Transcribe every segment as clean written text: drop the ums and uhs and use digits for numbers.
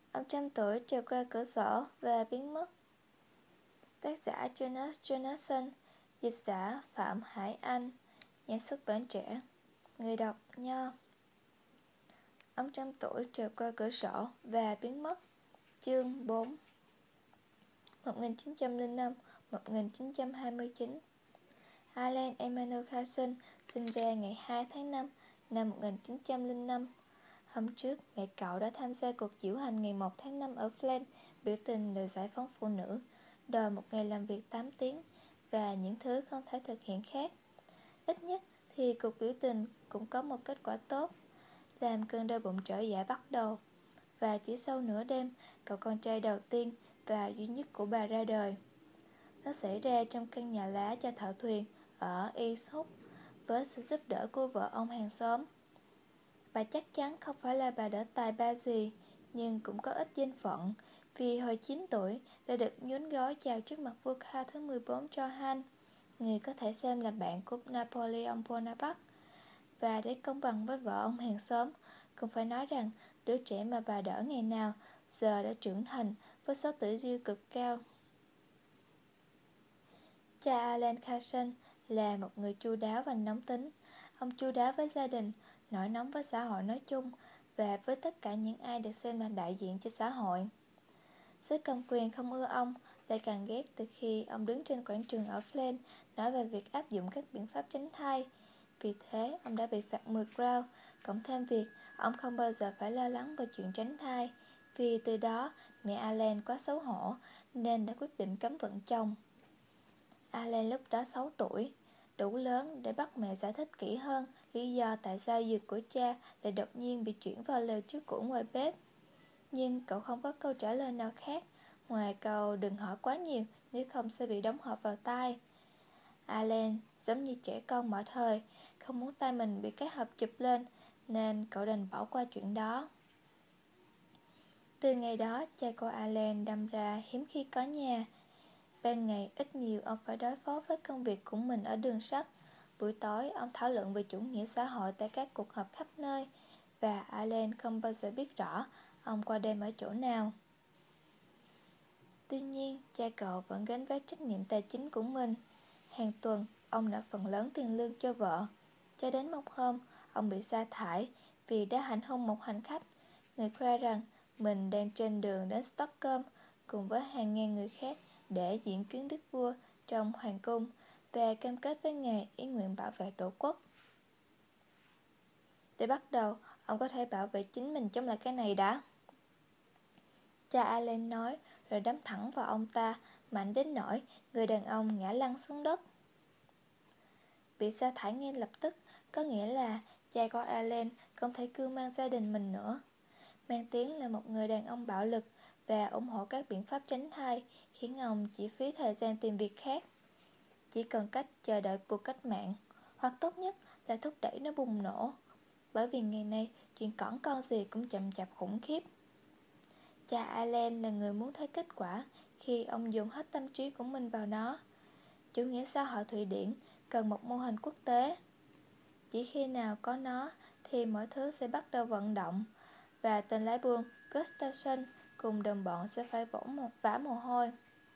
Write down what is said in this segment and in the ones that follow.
Ông trăm tuổi trèo qua cửa sổ và biến mất. Tác giả Jonas Jonasson, dịch giả Phạm Hải Anh, nhà xuất bản Trẻ, người đọc Nho. Ông trăm tuổi trèo qua cửa sổ và biến mất. Chương 4. 1905-1929. Alan Emanuel Carson sinh ra ngày 2 tháng 5 năm 1905. Hôm trước, mẹ cậu đã tham gia cuộc diễu hành ngày 1 tháng 5 ở Flint, biểu tình để giải phóng phụ nữ, đòi một ngày làm việc 8 tiếng và những thứ không thể thực hiện khác. Ít nhất thì cuộc biểu tình cũng có một kết quả tốt, làm cơn đau bụng trở dạ bắt đầu. Và chỉ sau nửa đêm, cậu con trai đầu tiên và duy nhất của bà ra đời. Nó xảy ra trong căn nhà lá cho thợ thuyền ở East Hook với sự giúp đỡ của vợ ông hàng xóm. Bà chắc chắn không phải là bà đỡ tài ba gì, nhưng cũng có ít danh phận, vì hồi 9 tuổi đã được nhún gói chào trước mặt vua Karl thứ 14 Johann, người có thể xem là bạn của Napoleon Bonaparte. Và để công bằng với vợ ông hàng xóm, cũng phải nói rằng đứa trẻ mà bà đỡ ngày nào giờ đã trưởng thành với số tuổi dư cực cao. Cha Alan Carson là một người chu đáo và nóng tính. Ông chu đáo với gia đình, nổi nóng với xã hội nói chung và với tất cả những ai được xem là đại diện cho xã hội. Giới cầm quyền không ưa ông, lại càng ghét từ khi ông đứng trên quảng trường ở Flint nói về việc áp dụng các biện pháp tránh thai. Vì thế, ông đã bị phạt 10 crown, cộng thêm việc ông không bao giờ phải lo lắng về chuyện tránh thai, vì từ đó mẹ Alan quá xấu hổ nên đã quyết định cấm vận chồng. Alan lúc đó 6 tuổi, đủ lớn để bắt mẹ giải thích kỹ hơn lý do tại sao dược của cha lại đột nhiên bị chuyển vào lều chứa cũ ngoài bếp. Nhưng cậu không có câu trả lời nào khác ngoài câu đừng hỏi quá nhiều, nếu không sẽ bị đóng hộp vào tai. Alan giống như trẻ con mọi thời, không muốn tay mình bị cái hộp chụp lên, nên cậu đành bỏ qua chuyện đó. Từ ngày đó, cha cô Alan đâm ra hiếm khi có nhà. Ban ngày ít nhiều ông phải đối phó với công việc của mình ở đường sắt. Buổi tối ông thảo luận về chủ nghĩa xã hội tại các cuộc họp khắp nơi, và Alan không bao giờ biết rõ ông qua đêm ở chỗ nào. Tuy nhiên, cha cậu vẫn gánh vác trách nhiệm tài chính của mình. Hàng tuần, ông nợ phần lớn tiền lương cho vợ. Cho đến một hôm, ông bị sa thải vì đã hành hung một hành khách. Người khoe rằng mình đang trên đường đến Stockholm cùng với hàng ngàn người khác để diễn kiến đức vua trong hoàng cung và cam kết với ngài ý nguyện bảo vệ tổ quốc. Để bắt đầu, ông có thể bảo vệ chính mình chống lại cái này đã, cha Alan nói, rồi đấm thẳng vào ông ta, mạnh đến nỗi người đàn ông ngã lăn xuống đất. Bị sa thải ngay lập tức có nghĩa là cha của Alan không thể cưu mang gia đình mình nữa. Mang tiếng là một người đàn ông bạo lực và ủng hộ các biện pháp tránh thai, khiến ông chỉ phí thời gian tìm việc khác. Chỉ cần cách chờ đợi cuộc cách mạng, hoặc tốt nhất là thúc đẩy nó bùng nổ, bởi vì ngày nay chuyện cỏn con gì cũng chậm chạp khủng khiếp. Cha Alan là người muốn thấy kết quả khi ông dùng hết tâm trí của mình vào nó. Chủ nghĩa xã hội Thụy Điển cần một mô hình quốc tế. Chỉ khi nào có nó thì mọi thứ sẽ bắt đầu vận động, và tên lái buôn Gustafsson cùng đồng bọn sẽ phải vã mồ hôi.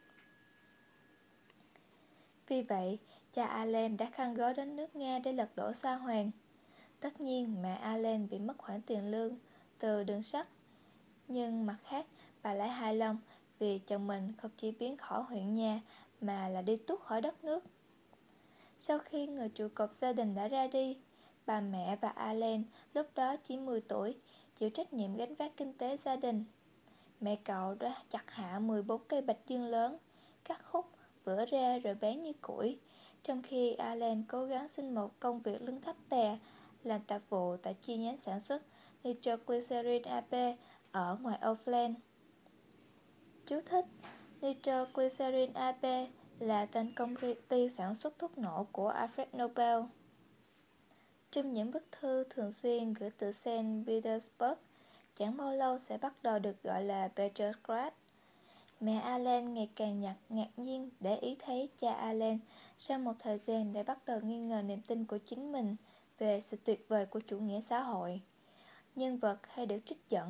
Vì vậy, cha Alan đã khăn gói đến nước Nga để lật đổ Sa Hoàng. Tất nhiên mẹ Alan bị mất khoản tiền lương từ đường sắt, nhưng mặt khác bà lại hài lòng vì chồng mình không chỉ biến khỏi huyện nhà mà là đi tuốt khỏi đất nước. Sau khi người trụ cột gia đình đã ra đi, bà mẹ và Alan lúc đó chỉ 10 tuổi chịu trách nhiệm gánh vác kinh tế gia đình. Mẹ cậu đã chặt hạ 14 cây bạch dương lớn, cắt khúc, vữa ra rồi bán như củi, trong khi Alan cố gắng xin một công việc lương thấp tè, làm tạp vụ tại chi nhánh sản xuất Nitroglycerin AP ở ngoài Oakland. Chú thích: Nitroglycerin AP là tên công ty sản xuất thuốc nổ của Alfred Nobel. Trong những bức thư thường xuyên gửi từ Saint Petersburg, chẳng bao lâu sẽ bắt đầu được gọi là Petrograd. Mẹ Alan ngày càng ngạc nhiên để ý thấy cha Alan sau một thời gian đã bắt đầu nghi ngờ niềm tin của chính mình về sự tuyệt vời của chủ nghĩa xã hội. Nhân vật hay được trích dẫn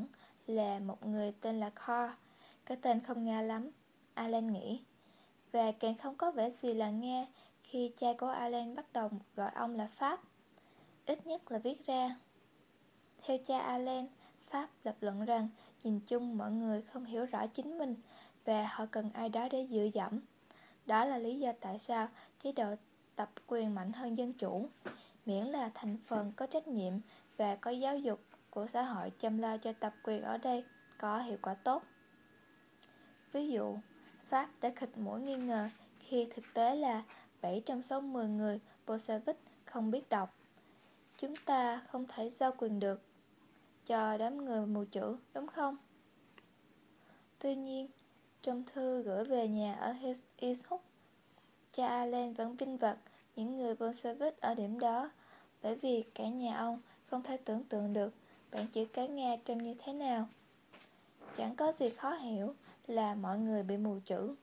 là một người tên là Carl. Cái tên không Nga lắm, Alan nghĩ. Và càng không có vẻ gì là Nga khi cha của Alan bắt đầu gọi ông là Pháp, ít nhất là viết ra. Theo cha Alan, Pháp lập luận rằng nhìn chung mọi người không hiểu rõ chính mình và họ cần ai đó để dựa dẫm. Đó là lý do tại sao chế độ tập quyền mạnh hơn dân chủ, miễn là thành phần có trách nhiệm và có giáo dục của xã hội chăm lo cho tập quyền ở đây có hiệu quả tốt. Ví dụ, Pháp đã khịt mũi nghi ngờ khi thực tế là 7 trong số 10 người Bolshevik không biết đọc. Chúng ta không thể giao quyền được cho đám người mù chữ, đúng không? Tuy nhiên, trong thư gửi về nhà ở Easthook, cha Alan vẫn vinh vật những người Bolshevik ở điểm đó, bởi vì cả nhà ông không thể tưởng tượng được bảng chữ cái Nga trông như thế nào. Chẳng có gì khó hiểu là mọi người bị mù chữ.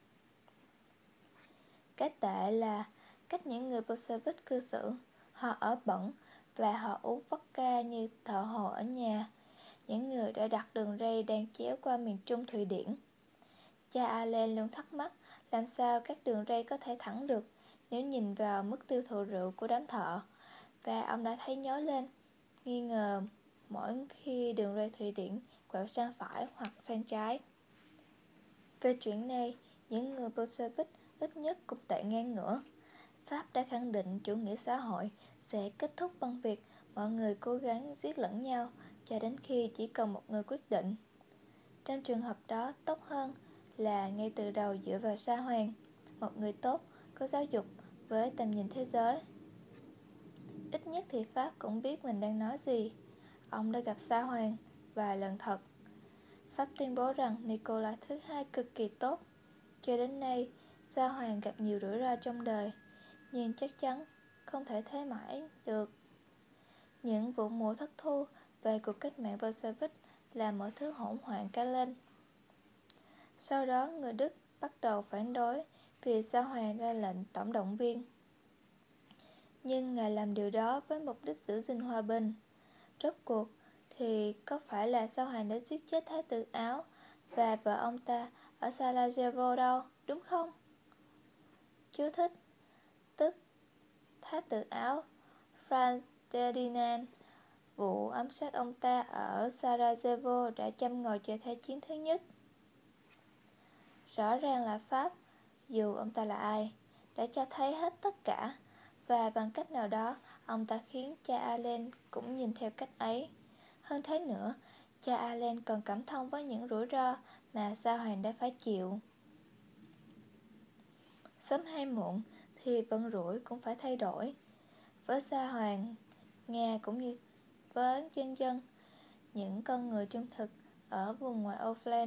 Cái tệ là cách những người Bolshevik cư xử. Họ ở bẩn và họ uống vodka như thợ hồ ở nhà. Những người đã đặt đường ray đang chéo qua miền Trung Thụy Điển. Cha Alan luôn thắc mắc làm sao các đường ray có thể thẳng được nếu nhìn vào mức tiêu thụ rượu của đám thợ. Và ông đã thấy nhói lên, nghi ngờ mỗi khi đường ray Thụy Điển quẹo sang phải hoặc sang trái. Về chuyện này, những người Bolshevik ít nhất cũng tệ ngang ngửa. Pháp đã khẳng định chủ nghĩa xã hội sẽ kết thúc bằng việc mọi người cố gắng giết lẫn nhau cho đến khi chỉ còn một người quyết định. Trong trường hợp đó, tốt hơn là ngay từ đầu dựa vào Sa Hoàng, một người tốt, có giáo dục với tầm nhìn thế giới. Ít nhất thì Pháp cũng biết mình đang nói gì. Ông đã gặp Sa Hoàng vài lần thật. Pháp tuyên bố rằng Nicola thứ hai cực kỳ tốt. Cho đến nay, Sa Hoàng gặp nhiều rủi ro trong đời, nhưng chắc chắn không thể thế mãi được. Những vụ mùa thất thu về cuộc cách mạng Bolshevik làm mọi thứ hỗn loạn cả lên. Sau đó, người Đức bắt đầu phản đối vì Sa Hoàng ra lệnh tổng động viên. Nhưng ngài làm điều đó với mục đích giữ gìn hòa bình. Rốt cuộc thì có phải là Sa Hoàng đã giết chết Thái tử Áo và vợ ông ta ở Sarajevo đâu, đúng không? Chú thích: tức Thái tử Áo Franz Ferdinand. Vụ ám sát ông ta ở Sarajevo đã châm ngòi cho Thế chiến thứ nhất. Rõ ràng là Pháp, dù ông ta là ai, đã cho thấy hết tất cả, và bằng cách nào đó, ông ta khiến cha Alan cũng nhìn theo cách ấy. Hơn thế nữa, cha Alan còn cảm thông với những rủi ro mà Sa Hoàng đã phải chịu. Sớm hay muộn thì vận rủi cũng phải thay đổi. Với Sa Hoàng, Nga cũng như với dân dân, những con người trung thực ở vùng ngoại ô Flanders.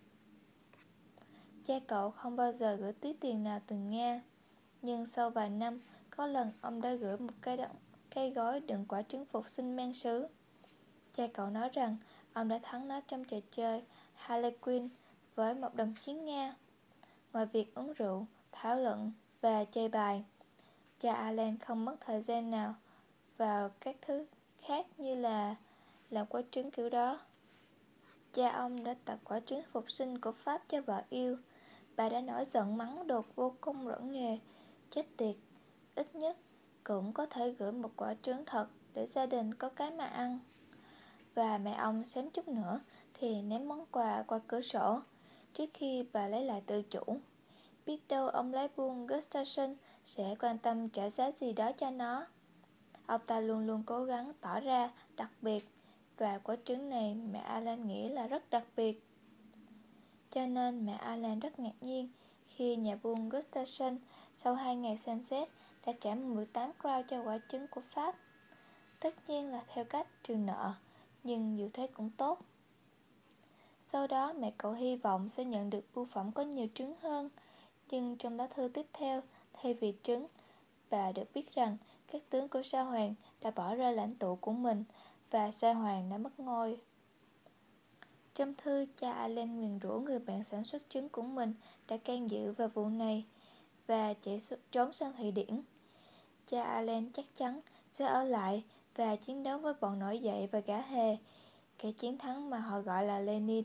Cha cậu không bao giờ gửi tí tiền nào từ Nga, nhưng sau vài năm, có lần ông đã gửi một cái gói đựng quả trứng phục sinh men sứ. Cha cậu nói rằng ông đã thắng nó trong trò chơi Harlequin với một đồng chiến Nga. Ngoài việc uống rượu, thảo luận và chơi bài, cha Alan không mất thời gian nào vào các thứ khác như là làm quả trứng kiểu đó. Cha ông đã tặng quả trứng phục sinh của Pháp cho vợ yêu. Bà đã nổi giận mắng đột vô cùng rỡn nghề. Chết tiệt, ít nhất cũng có thể gửi một quả trứng thật để gia đình có cái mà ăn. Và mẹ ông xém chút nữa thì ném món quà qua cửa sổ trước khi bà lấy lại tự chủ. Biết đâu ông lái buôn Gustafsson sẽ quan tâm trả giá gì đó cho nó. Ông ta luôn luôn cố gắng tỏ ra đặc biệt, và quả trứng này mẹ Alan nghĩ là rất đặc biệt. Cho nên mẹ Alan rất ngạc nhiên khi nhà buôn Gustafsson sau 2 ngày xem xét đã trả 18 crown cho quả trứng của Pháp. Tất nhiên là theo cách trừ nợ, nhưng dù thế cũng tốt. Sau đó mẹ cậu hy vọng sẽ nhận được bưu phẩm có nhiều trứng hơn, nhưng trong lá thư tiếp theo, thay vì trứng, bà được biết rằng các tướng của Sa Hoàng đã bỏ rơi lãnh tụ của mình và Sa Hoàng đã mất ngôi. Trong thư, cha Alan nguyền rủa người bạn sản xuất trứng của mình đã can dự vào vụ này và trốn sang Thụy Điển. Cha Alan chắc chắn sẽ ở lại và chiến đấu với bọn nổi dậy và gã hề, kẻ chiến thắng mà họ gọi là Lenin.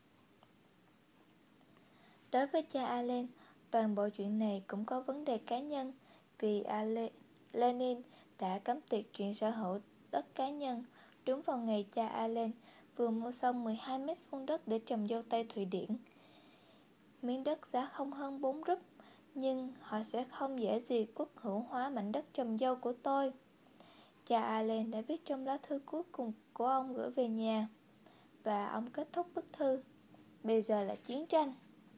Đối với cha Alan, toàn bộ chuyện này cũng có vấn đề cá nhân, vì Lenin đã cấm tiệt chuyện sở hữu đất cá nhân đúng vào ngày cha Alan vừa mua xong 12 mét vuông đất để trồng dâu tây Thụy Điển. Miếng đất giá không hơn 4 rúp, nhưng họ sẽ không dễ gì quốc hữu hóa mảnh đất trồng dâu của tôi. Cha Alan đã viết trong lá thư cuối cùng của ông gửi về nhà, và ông kết thúc bức thư: bây giờ là chiến tranh.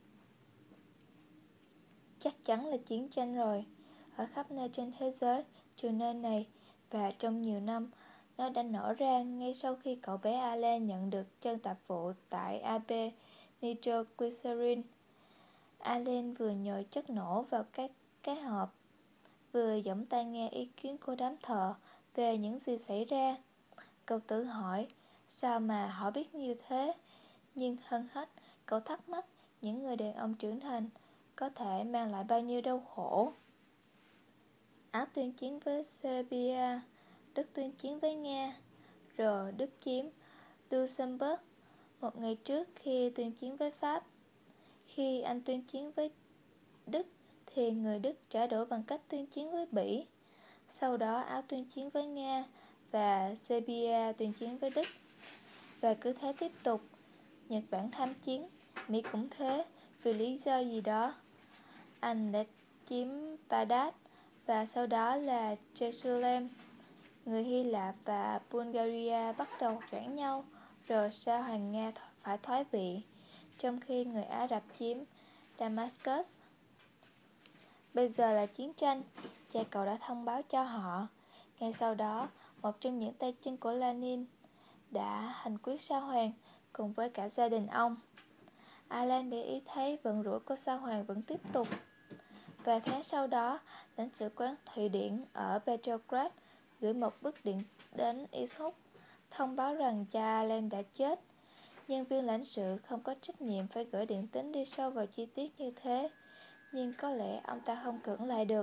Chắc chắn là chiến tranh rồi. Ở khắp nơi trên thế giới, trừ nơi này, và trong nhiều năm, nó đã nổ ra ngay sau khi cậu bé Alan nhận được chân tạp vụ tại AB Nitroglycerin. Alan vừa nhồi chất nổ vào cái hộp, vừa giỏng tai nghe ý kiến của đám thợ về những gì xảy ra. Cậu tự hỏi, sao mà họ biết nhiều thế? Nhưng hơn hết, cậu thắc mắc những người đàn ông trưởng thành có thể mang lại bao nhiêu đau khổ. Áo tuyên chiến với Serbia, Đức tuyên chiến với Nga, rồi Đức chiếm Luxembourg một ngày trước khi tuyên chiến với Pháp. Khi Anh tuyên chiến với Đức thì người Đức trả đũa bằng cách tuyên chiến với Bỉ. Sau đó Áo tuyên chiến với Nga và Serbia tuyên chiến với Đức. Và cứ thế tiếp tục. Nhật Bản tham chiến, Mỹ cũng thế, vì lý do gì đó. Anh đã chiếm Baghdad và sau đó là Jerusalem. Người Hy Lạp và Bulgaria bắt đầu choảng nhau, rồi sao Hoàng Nga phải thoái vị, trong khi người Ả Rập chiếm Damascus. Bây giờ là chiến tranh, cha cậu đã thông báo cho họ. Ngay sau đó, một trong những tay chân của Lenin đã hành quyết Sa Hoàng cùng với cả gia đình ông. Alan để ý thấy vận rủi của Sa Hoàng vẫn tiếp tục. Vài tháng sau đó, lãnh sự quán Thụy Điển ở Petrograd gửi một bức điện đến Ishuk thông báo rằng cha Alan đã chết. Nhân viên lãnh sự không có trách nhiệm phải gửi điện tín đi sâu vào chi tiết như thế, nhưng có lẽ ông ta không cưỡng lại được.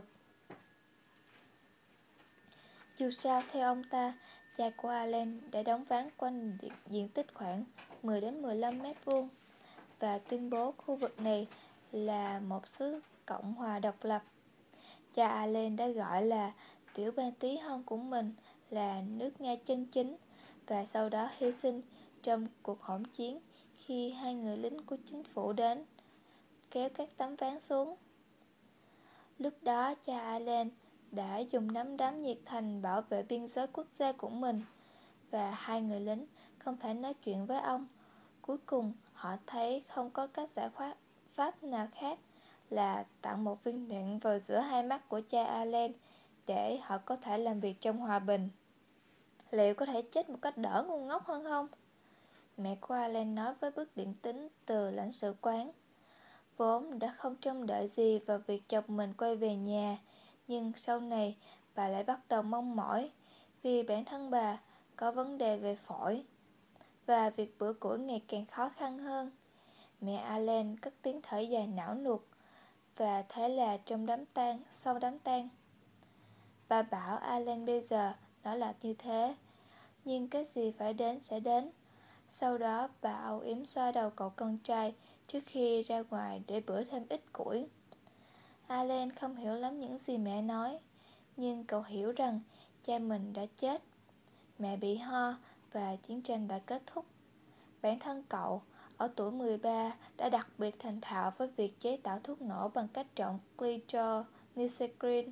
Dù sao, theo ông ta, cha của Alan đã đóng ván quanh diện tích khoảng 10 đến 15 mét vuông và tuyên bố khu vực này là một xứ Cộng hòa độc lập. Cha Alan đã gọi là tiểu bang tí hon của mình là nước Nga chân chính, và sau đó hy sinh trong cuộc hỗn chiến khi hai người lính của chính phủ đến kéo các tấm ván xuống. Lúc đó cha Alan đã dùng nắm đấm nhiệt thành bảo vệ biên giới quốc gia của mình, và hai người lính không thể nói chuyện với ông. Cuối cùng họ thấy không có cách giải pháp nào khác là tặng một viên đạn vào giữa hai mắt của cha Alan để họ có thể làm việc trong hòa bình. Liệu có thể chết một cách đỡ ngu ngốc hơn không? Mẹ của Alan nói với bức điện tín từ lãnh sự quán. Vốn đã không trông đợi gì vào việc chồng mình quay về nhà, nhưng sau này bà lại bắt đầu mong mỏi, vì bản thân bà có vấn đề về phổi, và việc bữa củi ngày càng khó khăn hơn. Mẹ Alan cất tiếng thở dài não nuột, và thế là sau đám tang, bà bảo Alan bây giờ nó là như thế, nhưng cái gì phải đến sẽ đến. Sau đó bà âu yếm xoa đầu cậu con trai trước khi ra ngoài để bữa thêm ít củi. Alan không hiểu lắm những gì mẹ nói, nhưng cậu hiểu rằng cha mình đã chết, mẹ bị ho và chiến tranh đã kết thúc. Bản thân cậu, ở tuổi 13, đã đặc biệt thành thạo với việc chế tạo thuốc nổ bằng cách trộn nitroglycerin,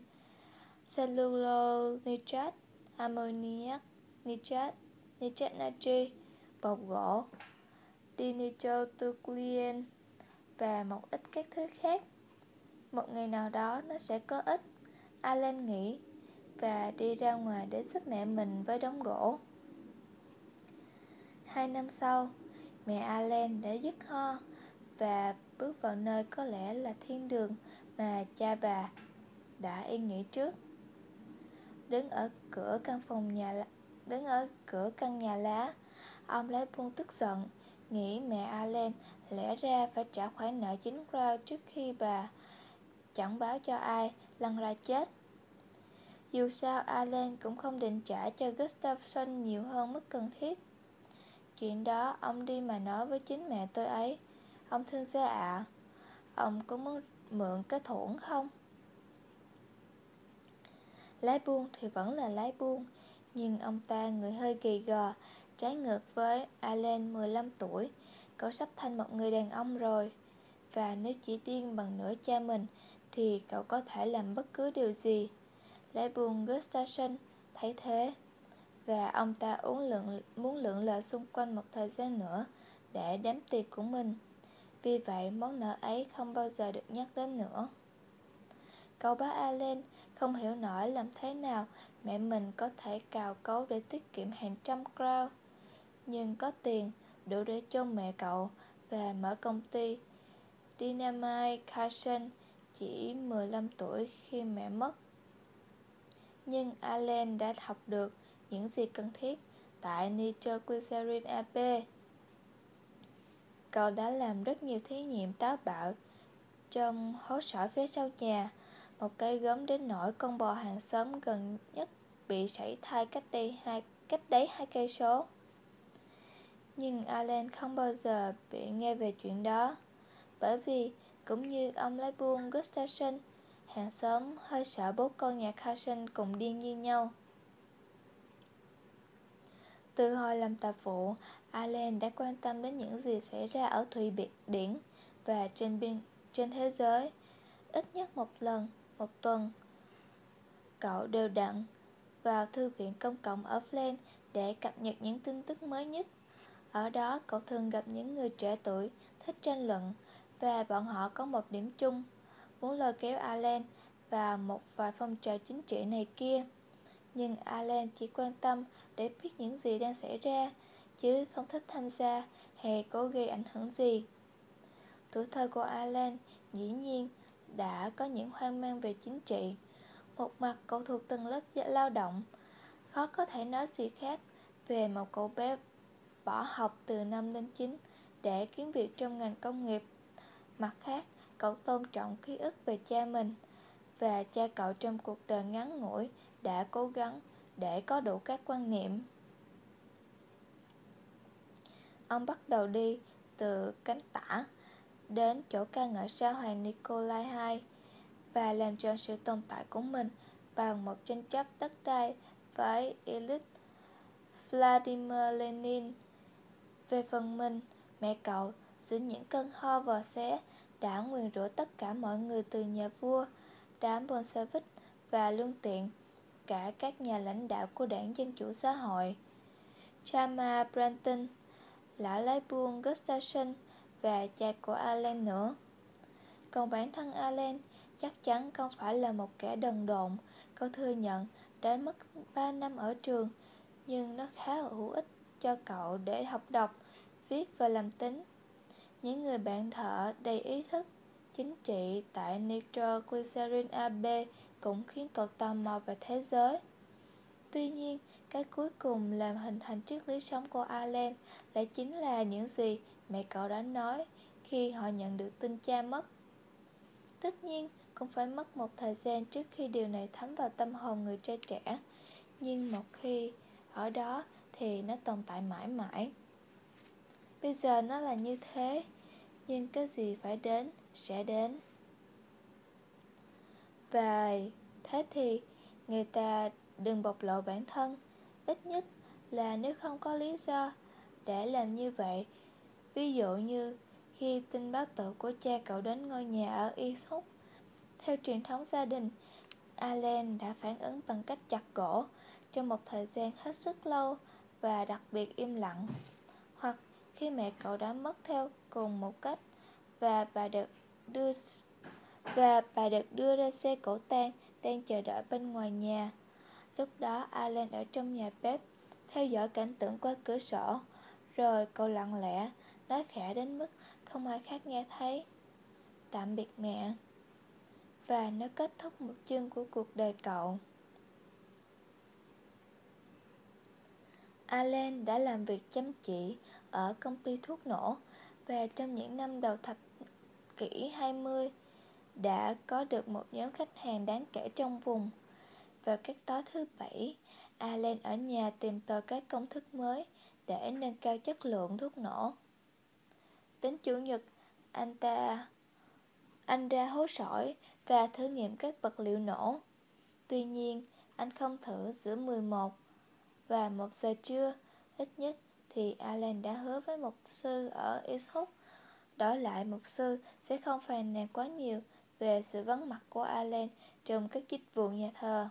cellulose ammoniac nitrat, nitrat natri, bột gỗ, dinitrotoluene và một ít các thứ khác. Một ngày nào đó nó sẽ có ích, Alan nghĩ, và đi ra ngoài để giúp mẹ mình với đống gỗ. 2 năm sau, mẹ Alan đã dứt ho và bước vào nơi có lẽ là thiên đường mà cha bà đã yên nghỉ trước. Đứng ở cửa căn nhà lá, ông lấy buông tức giận, nghĩ mẹ Alan lẽ ra phải trả khoản nợ chính Crown trước khi bà chẳng báo cho ai lăn ra chết. Dù sao Alan cũng không định trả cho Gustafsson nhiều hơn mức cần thiết. Chuyện đó ông đi mà nói với chính mẹ tôi ấy. Ông thương gia ạ, ông có muốn mượn cái thủng không? Lái buôn thì vẫn là lái buôn, nhưng ông ta người hơi gầy gò, trái ngược với Alan 15 tuổi. Cậu sắp thành một người đàn ông rồi, và nếu chỉ điên bằng nửa cha mình thì cậu có thể làm bất cứ điều gì. Lái buôn Gustafsson thấy thế, và ông ta muốn lượn lờ xung quanh một thời gian nữa để đếm tiền của mình. Vì vậy món nợ ấy không bao giờ được nhắc đến nữa. Cậu bá Allen không hiểu nổi làm thế nào mẹ mình có thể cào cấu để tiết kiệm hàng trăm crown, nhưng có tiền đủ để chôn mẹ cậu và mở công ty Dynamite Carson chỉ 15 tuổi khi mẹ mất. Nhưng Allen đã học được những gì cần thiết tại Nitroglycerin AB. Cậu đã làm rất nhiều thí nghiệm táo bạo trong hố sỏi phía sau nhà, một cái gớm đến nỗi con bò hàng xóm gần nhất bị sảy thai cách đấy 2 cây số. Nhưng Allen không bao giờ bị nghe về chuyện đó, bởi vì cũng như ông lái buôn Gustafsson, hàng xóm hơi sợ bố con nhà Carson cùng điên như nhau. Từ hồi làm tạp vụ, Allen đã quan tâm đến những gì xảy ra ở Thụy Điển và trên thế giới. Ít nhất một lần một tuần, cậu đều đặn vào thư viện công cộng ở Flint để cập nhật những tin tức mới nhất. Ở đó cậu thường gặp những người trẻ tuổi thích tranh luận, và bọn họ có một điểm chung: muốn lôi kéo Allen vào một vài phong trào chính trị này kia. Nhưng Allen chỉ quan tâm để biết những gì đang xảy ra, chứ không thích tham gia hay cố gây ảnh hưởng gì. Tuổi thơ của Allen dĩ nhiên đã có những hoang mang về chính trị. Một mặt cậu thuộc tầng lớp lao động, khó có thể nói gì khác về một cậu bé bỏ học từ năm lên 9 để kiếm việc trong ngành công nghiệp. Mặt khác, cậu tôn trọng ký ức về cha mình, và cha cậu trong cuộc đời ngắn ngủi đã cố gắng để có đủ các quan niệm. Ông bắt đầu đi từ cánh tả đến chỗ ca ngợi sao hoàng Nikolai II và làm tròn sự tồn tại của mình bằng một tranh chấp đất đai với Ilyich Vladimir Lenin. Về phần mình, mẹ cậu giữa những cơn ho vò xé đã nguyền rủa tất cả mọi người, từ nhà vua, đám Bolshevik và lương tiện, cả các nhà lãnh đạo của đảng Dân chủ xã hội, Chama Branton, lão lái buôn Gustafsson và cha của Allen nữa. Còn bản thân Allen chắc chắn không phải là một kẻ đần độn. Cậu thừa nhận đã mất 3 năm ở trường, nhưng nó khá hữu ích cho cậu để học đọc, viết và làm tính. Những người bạn thợ đầy ý thức chính trị tại Nitroglycerin AB cũng khiến cậu tò mò về thế giới. Tuy nhiên, cái cuối cùng làm hình thành triết lý sống của Allen lại chính là những gì mẹ cậu đã nói khi họ nhận được tin cha mất. Tất nhiên, cũng phải mất một thời gian trước khi điều này thấm vào tâm hồn người trai trẻ, nhưng một khi ở đó thì nó tồn tại mãi mãi. Bây giờ nó là như thế, nhưng cái gì phải đến sẽ đến. Và thế thì người ta đừng bộc lộ bản thân, ít nhất là nếu không có lý do để làm như vậy. Ví dụ như khi tin báo tử của cha cậu đến ngôi nhà ở Eastwood. Theo truyền thống gia đình, Allen đã phản ứng bằng cách chặt gỗ trong một thời gian hết sức lâu và đặc biệt im lặng. Hoặc khi mẹ cậu đã mất theo cùng một cách, và bà được đưa ra xe cổ tang đang chờ đợi bên ngoài nhà. Lúc đó Allen ở trong nhà bếp, theo dõi cảnh tượng qua cửa sổ, rồi cậu lặng lẽ nói khẽ đến mức không ai khác nghe thấy: "Tạm biệt mẹ." Và nó kết thúc một chương của cuộc đời cậu. Allen đã làm việc chăm chỉ ở công ty thuốc nổ, và trong những năm đầu thập kỷ 20 đã có được một nhóm khách hàng đáng kể trong vùng. Vào các tối thứ Bảy, Allen ở nhà tìm tòi các công thức mới để nâng cao chất lượng thuốc nổ. Đến Chủ nhật, anh ra hố sỏi và thử nghiệm các vật liệu nổ. Tuy nhiên, anh không thử giữa 11 và 1 giờ trưa. Ít nhất thì Alan đã hứa với mục sư ở East Hook. Đổi lại, mục sư sẽ không phàn nàn quá nhiều về sự vắng mặt của Alan trong các dịch vụ nhà thờ.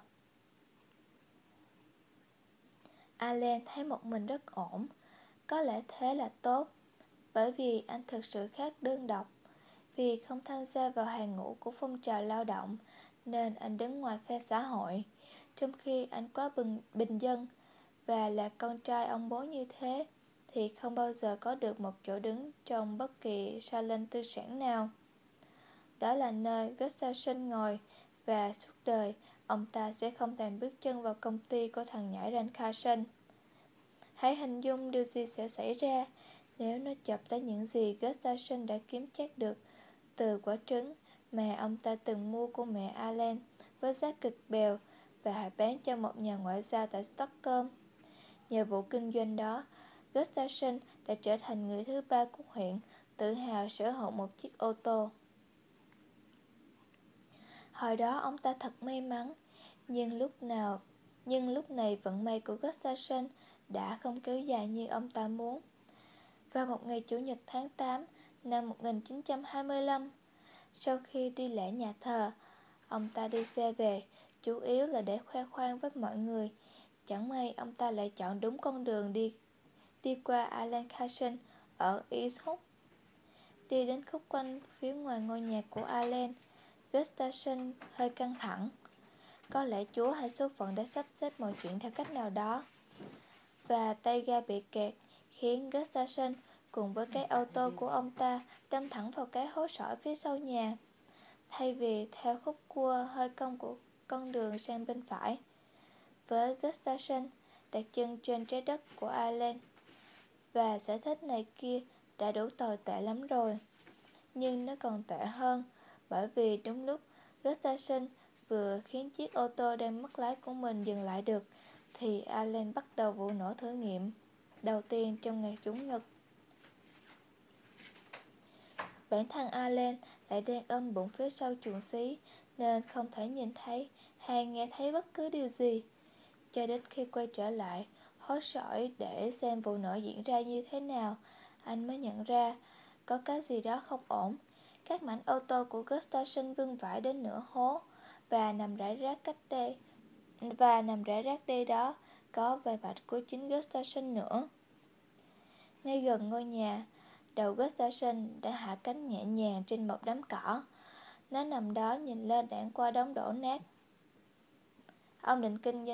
Alan thấy một mình rất ổn. Có lẽ thế là tốt, bởi vì anh thực sự khá đơn độc. Vì không tham gia vào hàng ngũ của phong trào lao động, nên anh đứng ngoài phe xã hội. Trong khi anh quá bình dân và là con trai ông bố như thế, thì không bao giờ có được một chỗ đứng trong bất kỳ salon tư sản nào. Đó là nơi Gustafsson ngồi, và suốt đời ông ta sẽ không thèm bước chân vào công ty của thằng nhãi Rand Carson. Hãy hình dung điều gì sẽ xảy ra nếu nó chọc tới những gì Gustafsson đã kiếm chắc được từ quả trứng mà ông ta từng mua của mẹ Alan với giá cực bèo và bán cho một nhà ngoại giao tại Stockholm. Nhờ vụ kinh doanh đó, Gustafsson đã trở thành người thứ 3 của huyện tự hào sở hữu một chiếc ô tô. Hồi đó ông ta thật may mắn, nhưng lúc này vận may của Gustafsson đã không kéo dài như ông ta muốn. Vào một ngày Chủ nhật tháng 8 năm 1925, sau khi đi lễ nhà thờ, ông ta đi xe về, chủ yếu là để khoe khoang với mọi người. Chẳng may ông ta lại chọn đúng con đường đi qua Alan Carson ở East Hook. Đi đến khúc quanh phía ngoài ngôi nhà của Alan, Gustafsson hơi căng thẳng. Có lẽ Chúa hay số phận đã sắp xếp mọi chuyện theo cách nào đó, và tay ga bị kẹt khiến Gustafsson cùng với cái ô tô của ông ta đâm thẳng vào cái hố sỏi phía sau nhà. Thay vì theo khúc cua hơi cong của con đường sang bên phải, với Gustafsson đặt chân trên trái đất của Alan, và giải thích này kia đã đủ tồi tệ lắm rồi. Nhưng nó còn tệ hơn, bởi vì đúng lúc Gustafsson vừa khiến chiếc ô tô đang mất lái của mình dừng lại được, thì Alan bắt đầu vụ nổ thử nghiệm đầu tiên trong ngày Chủ nhật. Bản thân Alan lại đang ôm bụng phía sau chuồng xí, nên không thể nhìn thấy hay nghe thấy bất cứ điều gì. Cho đến khi quay trở lại hố sỏi để xem vụ nổ diễn ra như thế nào, anh mới nhận ra có cái gì đó không ổn. Các mảnh ô tô của Gustafsson vương vãi đến nửa hố và nằm rải rác đây đó có vài vạch của chính Gustafsson nữa. Ngay gần ngôi nhà, đầu Gustafsson đã hạ cánh nhẹ nhàng trên một đám cỏ. Nó nằm đó nhìn lên đạn qua đống đổ nát. Ông định kinh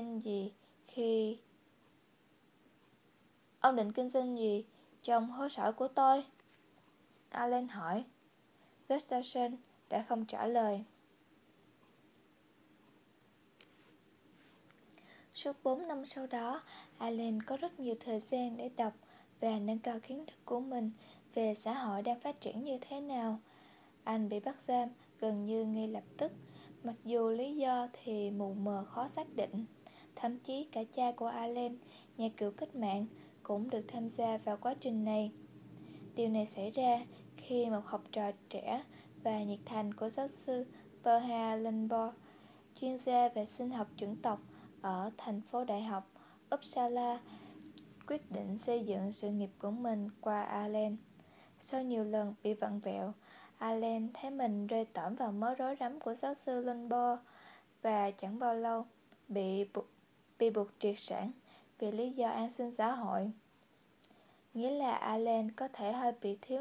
doanh gì trong hố sỏi của tôi? Alan hỏi. Gustafsson đã không trả lời. Suốt 4 năm sau đó, Alan có rất nhiều thời gian để đọc và nâng cao kiến thức của mình về xã hội đang phát triển như thế nào. Anh bị bắt giam gần như ngay lập tức, mặc dù lý do thì mù mờ khó xác định. Thậm chí cả cha của Alan, nhà cựu cách mạng, cũng được tham gia vào quá trình này. Điều này xảy ra khi một học trò trẻ và nhiệt thành của giáo sư Berha Lundborg, chuyên gia về sinh học chủng tộc ở thành phố đại học Uppsala, quyết định xây dựng sự nghiệp của mình qua Alan. Sau nhiều lần bị vặn vẹo, Alan thấy mình rơi tõm vào mớ rối rắm của giáo sư Lundborg, và chẳng bao lâu bị buộc triệt sản vì lý do an sinh xã hội. Nghĩa là Alan có thể hơi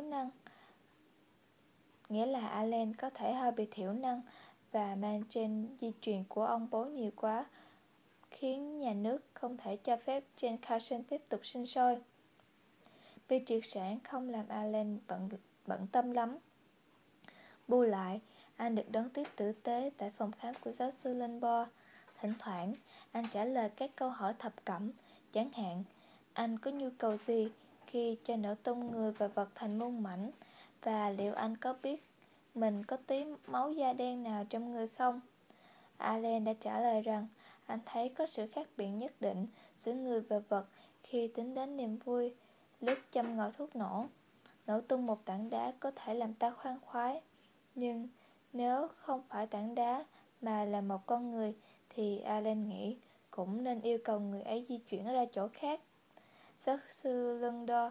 bị thiểu năng và mang gen di truyền của ông bố nhiều quá, khiến nhà nước không thể cho phép Jane Carson tiếp tục sinh sôi. Bị triệt sản không làm Alan bận tâm lắm. Bù lại, anh được đón tiếp tử tế tại phòng khám của giáo sư Lundborg. Thỉnh thoảng, anh trả lời các câu hỏi thập cẩm, chẳng hạn, anh có nhu cầu gì khi cho nổ tung người và vật thành muôn mảnh, và liệu anh có biết mình có tí máu da đen nào trong người không? Alan đã trả lời rằng anh thấy có sự khác biệt nhất định giữa người và vật khi tính đến niềm vui lúc châm ngòi thuốc nổ tung một tảng đá có thể làm ta khoan khoái. Nhưng nếu không phải tảng đá mà là một con người thì Alan nghĩ cũng nên yêu cầu người ấy di chuyển ra chỗ khác. Giáo sư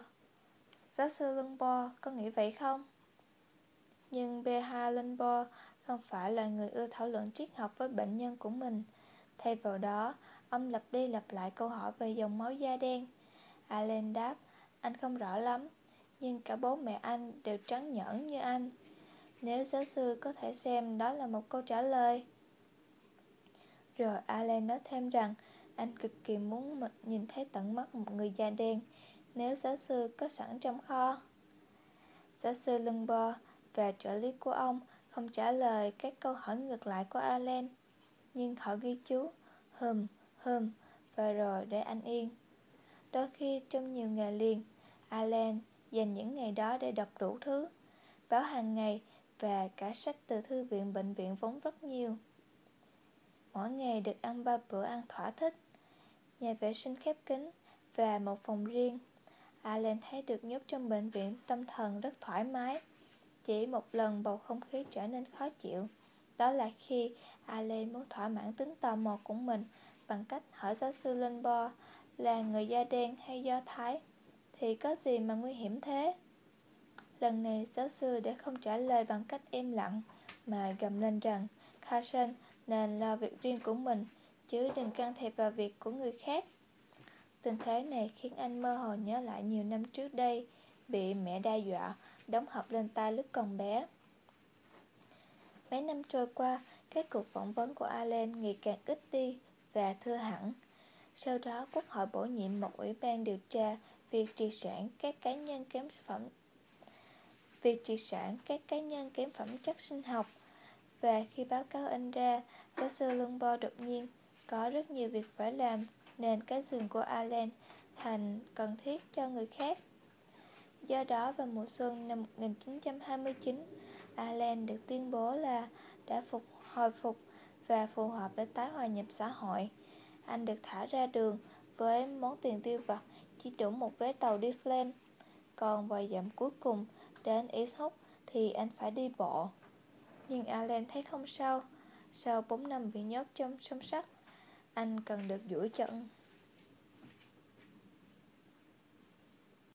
Lundbo có nghĩ vậy không? Nhưng B.H. Lundbo không phải là người ưa thảo luận triết học với bệnh nhân của mình. Thay vào đó, ông lặp đi lặp lại câu hỏi về dòng máu da đen. Alan đáp, anh không rõ lắm, nhưng cả bố mẹ anh đều trắng nhởn như anh. Nếu giáo sư có thể xem đó là một câu trả lời. Rồi Alan nói thêm rằng anh cực kỳ muốn nhìn thấy tận mắt một người da đen nếu giáo sư có sẵn trong kho. Giáo sư Lundbo và trợ lý của ông không trả lời các câu hỏi ngược lại của Alan, nhưng họ ghi chú hừm và rồi để anh yên. Đôi khi trong nhiều ngày liền, Alan dành những ngày đó để đọc đủ thứ, báo hàng ngày và cả sách từ thư viện bệnh viện vốn rất nhiều. Mỗi ngày được ăn 3 bữa ăn thỏa thích, nhà vệ sinh khép kín và một phòng riêng. Alan thấy được nhốt trong bệnh viện tâm thần rất thoải mái. Chỉ một lần bầu không khí trở nên khó chịu. Đó là khi Alan muốn thỏa mãn tính tò mò của mình bằng cách hỏi giáo sư Lundbo là người da đen hay Do Thái. Thì có gì mà nguy hiểm thế? Lần này giáo sư đã không trả lời bằng cách im lặng, mà gầm lên rằng Carson nên lo việc riêng của mình, chứ đừng can thiệp vào việc của người khác. Tình thế này khiến anh mơ hồ nhớ lại nhiều năm trước đây, bị mẹ đe dọa, đóng hộp lên tai lúc còn bé. Mấy năm trôi qua, các cuộc phỏng vấn của Alan ngày càng ít đi và thưa hẳn. Sau đó, Quốc hội bổ nhiệm một ủy ban điều tra việc triệt sản các cá nhân kém phẩm chất sinh học. Và khi báo cáo in ra, giáo sư Lundbo đột nhiên có rất nhiều việc phải làm, nên cái giường của Alan thành cần thiết cho người khác. Do đó vào mùa xuân năm 1929, Alan được tuyên bố là đã hồi phục và phù hợp để tái hòa nhập xã hội. Anh được thả ra đường với món tiền tiêu vặt chỉ đủ một vé tàu đi Flens. Còn vài dặm cuối cùng đến East Hook thì anh phải đi bộ. Nhưng Alan thấy không sao. Sau 4 năm bị nhốt trong song sắt, anh cần được duỗi chân.